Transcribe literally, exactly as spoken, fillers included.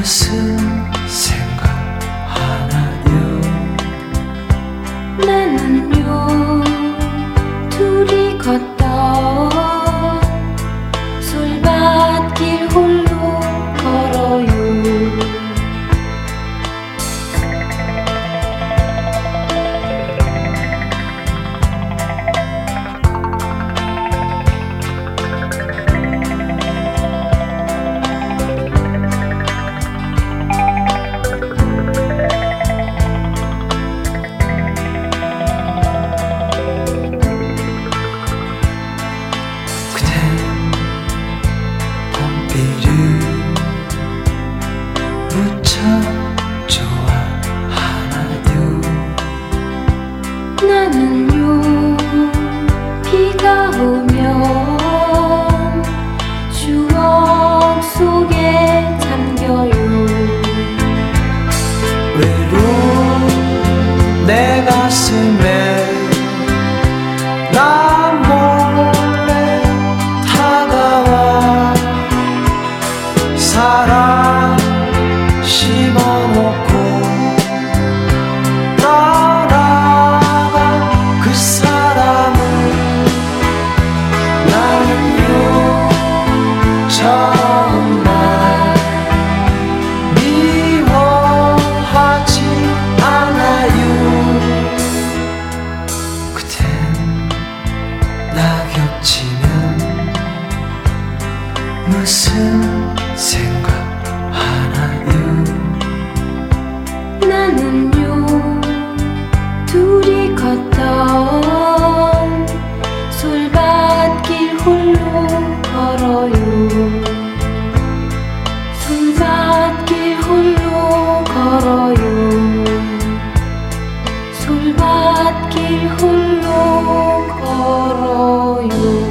무슨 생각하나요? 나는요 둘이 걷던 솔밭길 홀로 걸어요. 무척 좋아하나요? 나는요 비가 오면 추억 속에 잠겨요. 외로운 내 가슴에 나 몰래 다가와 사랑 심어놓고 떠나간 그 사람을 나는요 정말 미워하지 않아요. 그댄 나 겹치면 무슨 생각하나요? 나는요 둘이 걷던 솔밭길 홀로 걸어요. 솔밭길 홀로 걸어요. 솔밭길 홀로 걸어요.